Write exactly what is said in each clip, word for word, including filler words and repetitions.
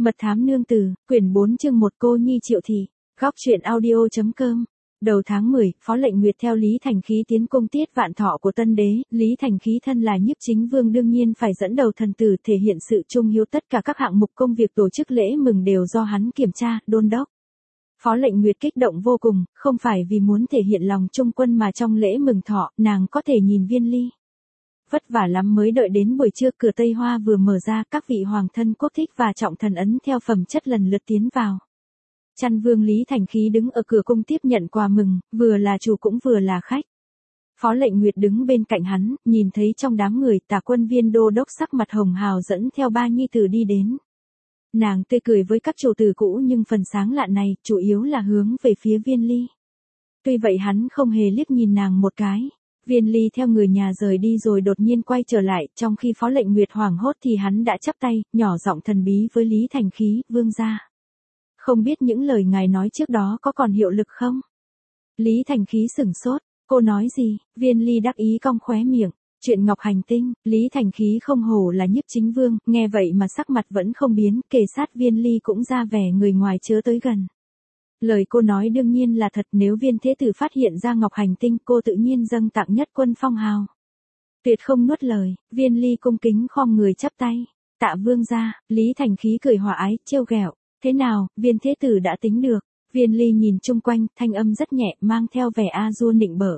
Mật thám nương tử, quyển bốn chương một cô nhi Triệu thị, góc truyện audio.com. Đầu tháng mười, Phó Lệnh Nguyệt theo Lý Thành Khí tiến cung tiết vạn thọ của Tân Đế, Lý Thành Khí thân là nhiếp chính vương đương nhiên phải dẫn đầu thần tử thể hiện sự trung hiếu, tất cả các hạng mục công việc tổ chức lễ mừng đều do hắn kiểm tra, đôn đốc. Phó Lệnh Nguyệt kích động vô cùng, không phải vì muốn thể hiện lòng trung quân mà trong lễ mừng thọ, nàng có thể nhìn Viên Ly. Vất vả lắm mới đợi đến buổi trưa, cửa Tây Hoa vừa mở ra, các vị hoàng thân quốc thích và trọng thần ấn theo phẩm chất lần lượt tiến vào. Chăn vương Lý Thành Khí đứng ở cửa cung tiếp nhận quà mừng, vừa là chủ cũng vừa là khách. Phó Lệnh Nguyệt đứng bên cạnh hắn, nhìn thấy trong đám người Tả Quân Viên đô đốc sắc mặt hồng hào dẫn theo ba nhi tử đi đến. Nàng tươi cười với các chủ tử cũ nhưng phần sáng lạ này chủ yếu là hướng về phía Viên Ly. Tuy vậy hắn không hề liếc nhìn nàng một cái. Viên Ly theo người nhà rời đi rồi đột nhiên quay trở lại, trong khi Phó Lệnh Nguyệt hoảng hốt thì hắn đã chắp tay, nhỏ giọng thần bí với Lý Thành Khí, vương gia. Không biết những lời ngài nói trước đó có còn hiệu lực không? Lý Thành Khí sửng sốt, cô nói gì? Viên Ly đắc ý cong khóe miệng, chuyện Ngọc Hành Tinh. Lý Thành Khí không hổ là nhiếp chính vương, nghe vậy mà sắc mặt vẫn không biến, kề sát Viên Ly cũng ra vẻ người ngoài chớ tới gần. Lời cô nói đương nhiên là thật, nếu Viên thế tử phát hiện ra Ngọc Hành Tinh cô tự nhiên dâng tặng nhất quân phong hào. Tuyệt không nuốt lời, Viên Ly cung kính khom người chắp tay, tạ vương gia. Lý Thành Khí cười hòa ái, trêu ghẹo, thế nào, Viên thế tử đã tính được. Viên Ly nhìn chung quanh, thanh âm rất nhẹ, mang theo vẻ a du nịnh bợ.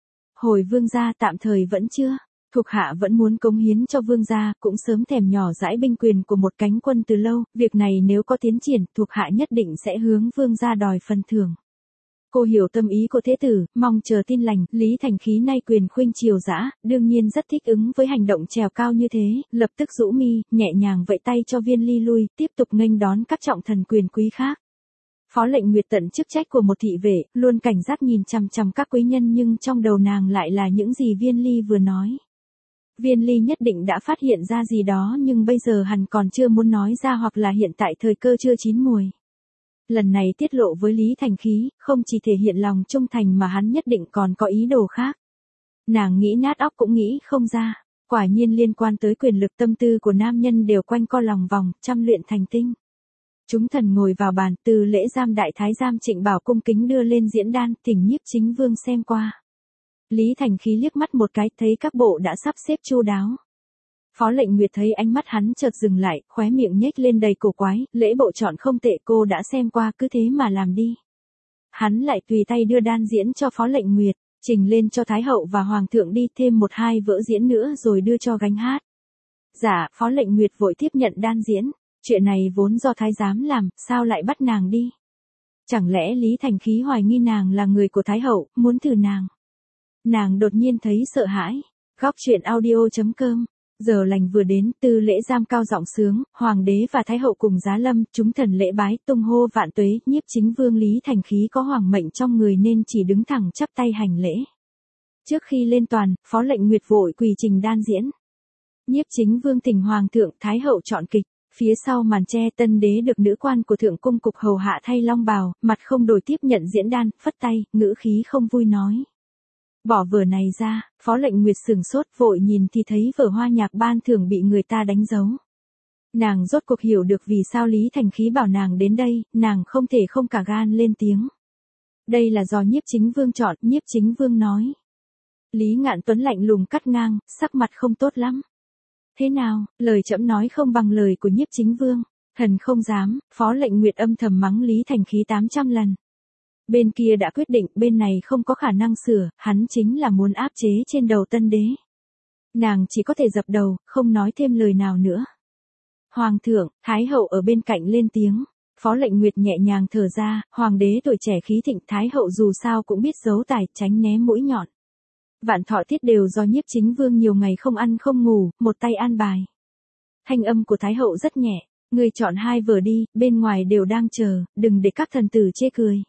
Hồi vương gia tạm thời vẫn chưa. Thuộc hạ vẫn muốn cống hiến cho vương gia, cũng sớm thèm nhỏ dãi binh quyền của một cánh quân từ lâu, việc này nếu có tiến triển, thuộc hạ nhất định sẽ hướng vương gia đòi phần thưởng. Cô hiểu tâm ý của thế tử, mong chờ tin lành. Lý Thành Khí nay quyền khuynh triều dã, đương nhiên rất thích ứng với hành động trèo cao như thế, lập tức rũ mi, nhẹ nhàng vẫy tay cho Viên Ly lui, tiếp tục nghênh đón các trọng thần quyền quý khác. Phó Lệnh Nguyệt tận chức trách của một thị vệ, luôn cảnh giác nhìn chằm chằm các quý nhân nhưng trong đầu nàng lại là những gì Viên Ly vừa nói. Viên Ly nhất định đã phát hiện ra gì đó nhưng bây giờ hắn còn chưa muốn nói ra hoặc là hiện tại thời cơ chưa chín muồi. Lần này tiết lộ với Lý Thành Khí, không chỉ thể hiện lòng trung thành mà hắn nhất định còn có ý đồ khác. Nàng nghĩ nát óc cũng nghĩ không ra, quả nhiên liên quan tới quyền lực tâm tư của nam nhân đều quanh co lòng vòng, trăm luyện thành tinh. Chúng thần ngồi vào bàn, từ lễ giam đại thái giám Trịnh Bảo cung kính đưa lên diễn đan, thỉnh nhiếp chính vương xem qua. Lý Thành Khí liếc mắt một cái, thấy các bộ đã sắp xếp chu đáo. Phó Lệnh Nguyệt thấy ánh mắt hắn chợt dừng lại, khóe miệng nhếch lên đầy cổ quái, lễ bộ chọn không tệ, cô đã xem qua, cứ thế mà làm đi. Hắn lại tùy tay đưa đan diễn cho Phó Lệnh Nguyệt, trình lên cho Thái hậu và Hoàng thượng đi, thêm một hai vở diễn nữa rồi đưa cho gánh hát. Dạ, Phó Lệnh Nguyệt vội tiếp nhận đan diễn, chuyện này vốn do Thái giám làm, sao lại bắt nàng đi? Chẳng lẽ Lý Thành Khí hoài nghi nàng là người của Thái hậu, muốn thử nàng? Nàng đột nhiên thấy sợ hãi. Góc truyện audio.com. Giờ lành vừa đến, tư lễ giam cao giọng sướng, hoàng đế và thái hậu cùng giá lâm, chúng thần lễ bái, tung hô vạn tuế, nhiếp chính vương Lý Thành Khí có hoàng mệnh trong người nên chỉ đứng thẳng chắp tay hành lễ. Trước khi lên toàn, Phó Lệnh Nguyệt vội quỳ trình đan diễn. Nhiếp chính vương thỉnh hoàng thượng, thái hậu chọn kịch. Phía sau màn che, Tân Đế được nữ quan của thượng cung cục hầu hạ thay long bào, mặt không đổi tiếp nhận diễn đan, phất tay, ngữ khí không vui nói. Bỏ vở này ra. Phó Lệnh Nguyệt sửng sốt, vội nhìn thì thấy vở hoa nhạc ban thưởng bị người ta đánh dấu. Nàng rốt cuộc hiểu được vì sao Lý Thành Khí bảo nàng đến đây, nàng không thể không cả gan lên tiếng. Đây là do nhiếp chính vương chọn, nhiếp chính vương nói. Lý Ngạn Tuấn lạnh lùng cắt ngang, sắc mặt không tốt lắm. Thế nào, lời trẫm nói không bằng lời của nhiếp chính vương. Thần không dám. Phó Lệnh Nguyệt âm thầm mắng Lý Thành Khí tám trăm lần. Bên kia đã quyết định, bên này không có khả năng sửa, hắn chính là muốn áp chế trên đầu Tân Đế. Nàng chỉ có thể dập đầu, không nói thêm lời nào nữa. Hoàng thượng, Thái hậu ở bên cạnh lên tiếng. Phó Lệnh Nguyệt nhẹ nhàng thở ra, hoàng đế tuổi trẻ khí thịnh, Thái hậu dù sao cũng biết giấu tài, tránh né mũi nhọn. Vạn thọ tiết đều do nhiếp chính vương nhiều ngày không ăn không ngủ, một tay an bài. Thanh âm của Thái hậu rất nhẹ, người chọn hai vở đi, bên ngoài đều đang chờ, đừng để các thần tử chê cười.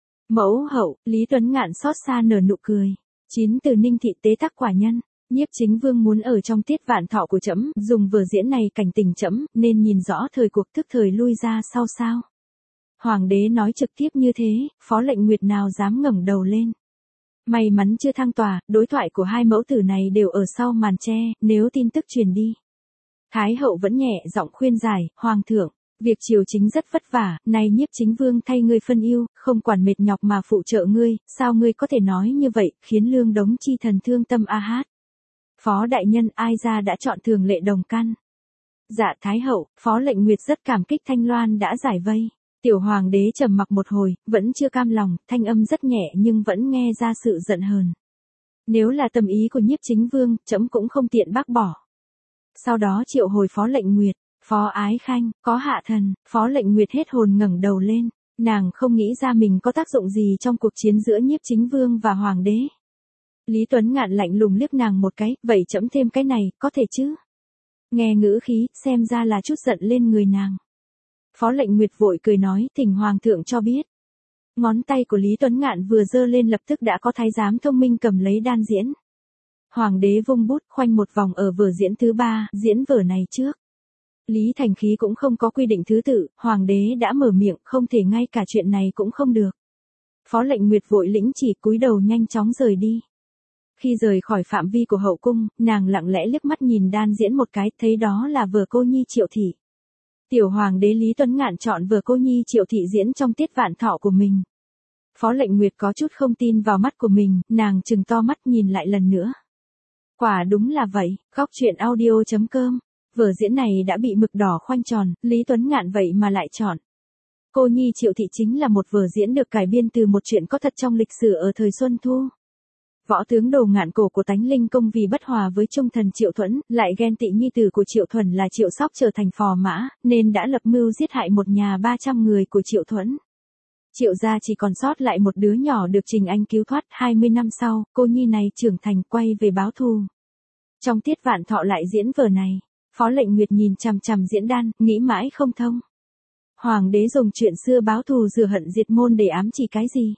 Mẫu hậu, Lý Tuấn Ngạn xót xa nở nụ cười. Chín từ ninh thị tế tác quả nhân. Nhiếp chính vương muốn ở trong tiết vạn thọ của trẫm, dùng vở diễn này cảnh tỉnh trẫm, nên nhìn rõ thời cuộc thức thời lui ra sau sao. Hoàng đế nói trực tiếp như thế, Phó Lệnh Nguyệt nào dám ngẩng đầu lên. May mắn chưa thăng tòa, đối thoại của hai mẫu tử này đều ở sau màn che, nếu tin tức truyền đi. Thái hậu vẫn nhẹ giọng khuyên giải, Hoàng thượng, Việc triều chính rất vất vả, nay nhiếp chính vương thay ngươi phân ưu, không quản mệt nhọc mà phụ trợ ngươi, sao ngươi có thể nói như vậy, khiến Lương Đống chi thần thương tâm a hát. Phó đại nhân ai ra đã chọn thường lệ đồng căn. Dạ Thái hậu, Phó lệnh Nguyệt rất cảm kích Thanh Loan đã giải vây. Tiểu hoàng đế trầm mặc một hồi, vẫn chưa cam lòng, thanh âm rất nhẹ nhưng vẫn nghe ra sự giận hờn. Nếu là tâm ý của nhiếp chính vương, trẫm cũng không tiện bác bỏ. Sau đó triệu hồi Phó lệnh Nguyệt, Phó Ái Khanh, có hạ thần, Phó lệnh Nguyệt hết hồn ngẩng đầu lên, nàng không nghĩ ra mình có tác dụng gì trong cuộc chiến giữa nhiếp chính vương và hoàng đế. Lý Tuấn Ngạn lạnh lùng liếc nàng một cái, vậy trẫm thêm cái này, có thể chứ? Nghe ngữ khí, xem ra là chút giận lên người nàng. Phó lệnh Nguyệt vội cười nói, thỉnh hoàng thượng cho biết. Ngón tay của Lý Tuấn Ngạn vừa giơ lên lập tức đã có thái giám thông minh cầm lấy đan diễn. Hoàng đế vung bút khoanh một vòng ở vở diễn thứ ba, diễn vở này trước. Lý Thành Khí cũng không có quy định thứ tự, hoàng đế đã mở miệng, không thể ngay cả chuyện này cũng không được. Phó lệnh Nguyệt vội lĩnh chỉ cúi đầu nhanh chóng rời đi. Khi rời khỏi phạm vi của hậu cung, nàng lặng lẽ liếc mắt nhìn đan diễn một cái, thấy đó là vở Cô Nhi Triệu Thị. Tiểu hoàng đế Lý Tuấn Ngạn chọn vở Cô Nhi Triệu Thị diễn trong tiết vạn thọ của mình. Phó lệnh Nguyệt có chút không tin vào mắt của mình, nàng trừng to mắt nhìn lại lần nữa. Quả đúng là vậy, góc truyện audio chấm com. Vở diễn này đã bị mực đỏ khoanh tròn, Lý Tuấn Ngạn vậy mà lại chọn. Cô Nhi Triệu Thị chính là một vở diễn được cải biên từ một chuyện có thật trong lịch sử ở thời Xuân Thu. Võ tướng Đồ Ngạn Cổ của Tánh Linh Công vì bất hòa với trung thần Triệu Thuẫn, lại ghen tị nhi tử của Triệu Thuần là Triệu Sóc trở thành phò mã, nên đã lập mưu giết hại một nhà ba trăm người của Triệu Thuẫn. Triệu gia chỉ còn sót lại một đứa nhỏ được Trình Anh cứu thoát. Hai mươi năm sau, cô nhi này trưởng thành quay về báo thù. Trong tiết vạn thọ lại diễn vở này, Phó lệnh Nguyệt nhìn chằm chằm diễn đan, nghĩ mãi không thông. Hoàng đế dùng chuyện xưa báo thù rửa hận diệt môn để ám chỉ cái gì?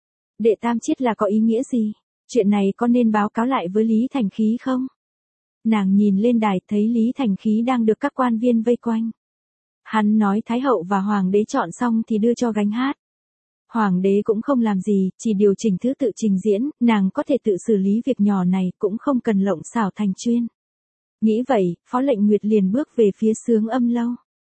Đệ tam chiết là có ý nghĩa gì? Chuyện này có nên báo cáo lại với Lý Thành Khí không? Nàng nhìn lên đài thấy Lý Thành Khí đang được các quan viên vây quanh. Hắn nói Thái hậu và Hoàng đế chọn xong thì đưa cho gánh hát. Hoàng đế cũng không làm gì, chỉ điều chỉnh thứ tự trình diễn, nàng có thể tự xử lý việc nhỏ này, cũng không cần lộng xảo thành chuyên. Nghĩ vậy, Phó lệnh Nguyệt liền bước về phía Sướng Âm Lâu.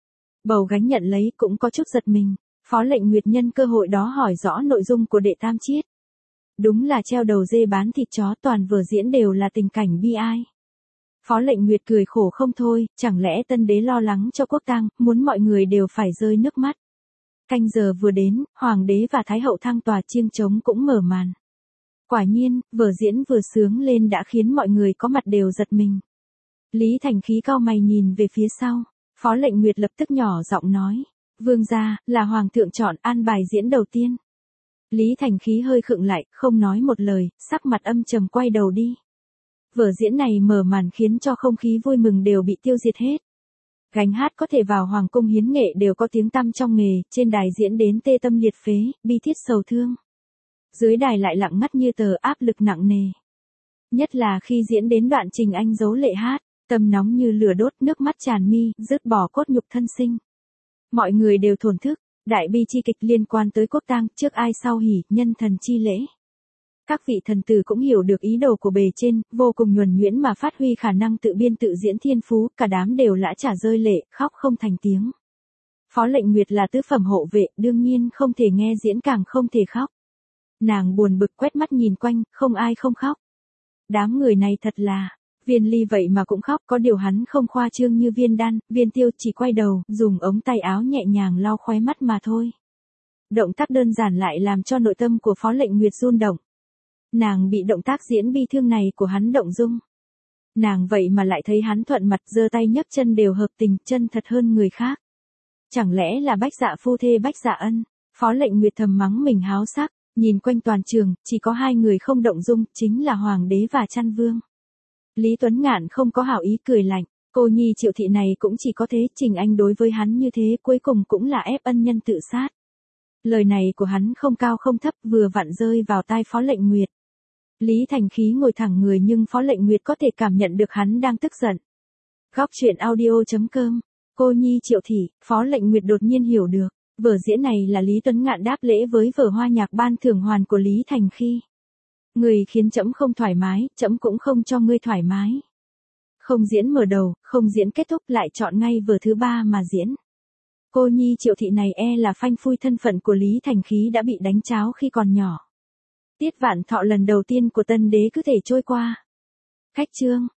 Bầu gánh nhận lấy cũng có chút giật mình. Phó lệnh Nguyệt nhân cơ hội đó hỏi rõ nội dung của đệ tam chiết. Đúng là treo đầu dê bán thịt chó, toàn vở diễn đều là tình cảnh bi ai. Phó lệnh Nguyệt cười khổ không thôi, chẳng lẽ tân đế lo lắng cho quốc tang, muốn mọi người đều phải rơi nước mắt. Canh giờ vừa đến, hoàng đế và thái hậu thăng tòa chiêng trống cũng mở màn. Quả nhiên, vở diễn vừa sướng lên đã khiến mọi người có mặt đều giật mình. Lý Thành Khí cau mày nhìn về phía sau, Phó lệnh Nguyệt lập tức nhỏ giọng nói, vương gia, là hoàng thượng chọn an bài diễn đầu tiên. Lý Thành Khí hơi khựng lại, không nói một lời, sắc mặt âm trầm quay đầu đi. Vở diễn này mở màn khiến cho không khí vui mừng đều bị tiêu diệt hết. Gánh hát có thể vào hoàng cung hiến nghệ đều có tiếng tăm trong nghề, trên đài diễn đến tê tâm liệt phế, bi thiết sầu thương. Dưới đài lại lặng ngắt như tờ, áp lực nặng nề. Nhất là khi diễn đến đoạn Trình Anh giấu lệ hát, tâm nóng như lửa đốt, nước mắt tràn mi, dứt bỏ cốt nhục thân sinh. Mọi người đều thổn thức, đại bi chi kịch liên quan tới quốc tang, trước ai sau hỉ, nhân thần chi lễ. Các vị thần tử cũng hiểu được ý đồ của bề trên, vô cùng nhuần nhuyễn mà phát huy khả năng tự biên tự diễn thiên phú, cả đám đều lã chả rơi lệ, khóc không thành tiếng. Phó lệnh Nguyệt là tứ phẩm hộ vệ, đương nhiên không thể nghe diễn càng không thể khóc. Nàng buồn bực quét mắt nhìn quanh, không ai không khóc. Đám người này thật là, Viên Ly vậy mà cũng khóc, có điều hắn không khoa trương như Viên Đan, Viên Tiêu chỉ quay đầu, dùng ống tay áo nhẹ nhàng lau khóe mắt mà thôi. Động tác đơn giản lại làm cho nội tâm của Phó lệnh Nguyệt run động. Nàng bị động tác diễn bi thương này của hắn động dung. Nàng vậy mà lại thấy hắn thuận mặt, giơ tay nhấc chân đều hợp tình, chân thật hơn người khác. Chẳng lẽ là Bách Dạ phu thê Bách Dạ Ân? Phó lệnh Nguyệt thầm mắng mình háo sắc, nhìn quanh toàn trường, chỉ có hai người không động dung, chính là Hoàng đế và Chăn Vương. Lý Tuấn Ngạn không có hảo ý cười lạnh, cô nhi Triệu Thị này cũng chỉ có thế, Trình Anh đối với hắn như thế cuối cùng cũng là ép ân nhân tự sát. Lời này của hắn không cao không thấp, vừa vặn rơi vào tai Phó lệnh Nguyệt. Lý Thành Khí ngồi thẳng người nhưng Phó lệnh Nguyệt có thể cảm nhận được hắn đang tức giận. Góc truyện audio chấm com, cô nhi Triệu Thị, Phó lệnh Nguyệt đột nhiên hiểu được, vở diễn này là Lý Tuấn Ngạn đáp lễ với vở hoa nhạc ban thưởng hoàn của Lý Thành Khí. Người khiến trẫm không thoải mái, trẫm cũng không cho ngươi thoải mái. Không diễn mở đầu, không diễn kết thúc, lại chọn ngay vở thứ ba mà diễn. Cô Nhi Triệu Thị này e là phanh phui thân phận của Lý Thành Khí đã bị đánh tráo khi còn nhỏ. Tiết Vạn Thọ lần đầu tiên của tân đế cứ thể trôi qua. Khách chương.